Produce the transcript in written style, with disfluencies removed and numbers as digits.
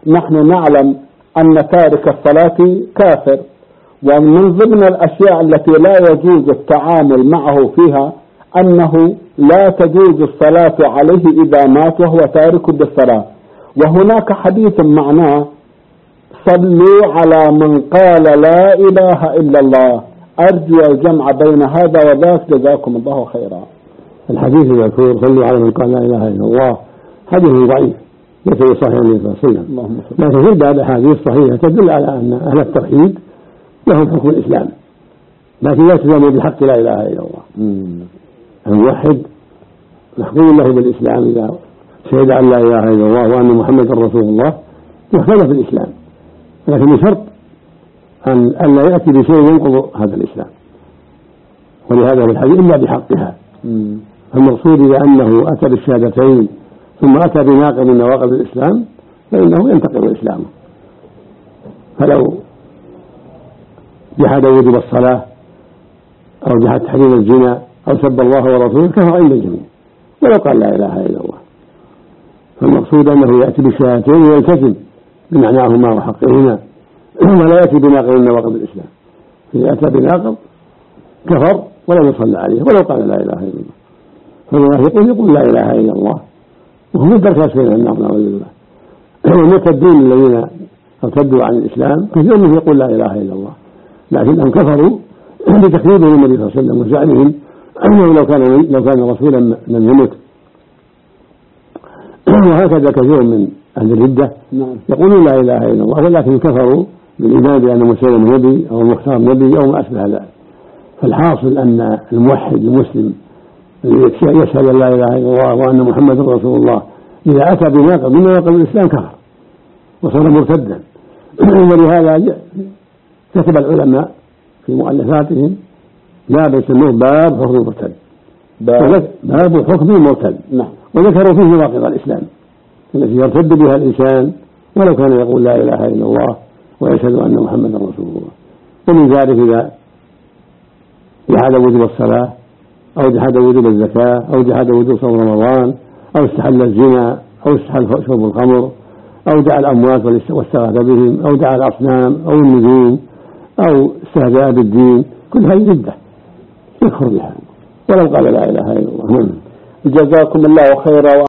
نحن نعلم أن تارك الصلاة كافر، ومن ضمن الأشياء التي لا يجوز التعامل معه فيها أنه لا تجوز الصلاة عليه إذا مات وهو تارك للصلاة. وهناك حديث معناه صلوا على من قال لا إله إلا الله، أرجو الجمع بين هذا وذاك، جزاكم الله خيرا. الحديث المذكور صلوا على من قال لا إله إلا الله حديث ضعيف ليس بصحيح النبي صلى الله عليه وسلم، لكن في بعض الأحاديث صحيحة تدل على أن أهل التوحيد لهم حكم الإسلام، لكن لا تزال بحق لا إله إلا الله. الموحد محكوم له بالإسلام إذا شهد أن لا إله إلا الله وأن محمدا رسول الله، يحكم في الإسلام، لكن بشرط أن لا يأتي بشيء ينقض هذا الإسلام، ولهذا في الحديث إلا بحقها. المقصود إذا أنه أتى بالشهادتين ثم أتى بناقض من نواقض الإسلام فإنه ينتقض إسلامه. فلو جحد وجوب الصلاة أو جحد تحريم الزنا أو سب الله ورسوله كفر عند الجميع ولو قال لا إله إلا الله. فالمقصود أنه يأتي بالشهادتين ويلتزم بمعناهما وحقهما ولا يأتي بناقض من نواقض الإسلام. إذا أتى بناقض كفر ولم يصلى عليه ولو قال لا إله إلا الله. فالمنافقون يقول لا إله إلا الله وهم الدرك أسفل النار نعوذ بالله. والمرتدين الذين ارتدوا عن الإسلام كثير منهم يقول لا إله إلا الله، لكنهم كفروا بتكذيبهم النبي صلى الله عليه وسلم وزعمهم أنه لو كان رسولا لم يمت. وهكذا كثير من أهل الردة يقولون لا إله إلا الله ولكن كفروا بالإيمان بأن مسلم نبي أو المختار نبي أو ما أشبه ذلك. فالحاصل أن الموحد المسلم يشهد أن لا إله إلا الله وأن محمدا رسول الله إذا أتى بناقض من نواقض الإسلام كفر وصار مرتدا. ولهذا كتب العلماء في مؤلفاتهم باب يسموه باب حكم المرتد، باب حكم المرتد، وذكروا فيه نواقض الإسلام التي يرتد بها الإنسان ولو كان يقول لا إله إلا الله ويشهد أن محمدا رسول الله. ومن ذلك إذا جحد وجوب الصلاة أو جحد وجوب الزكاة أو جحد وجوب صوم رمضان أو استحل الزنا أو استحل شرب الخمر أو دعا الأموات واستغاث بهم أو دعا الأصنام أو النجوم أو استهزاء بالدين، كل هذه ردة يكفر بها ولو قال لا إله إلا الله. جزاكم الله خيرا.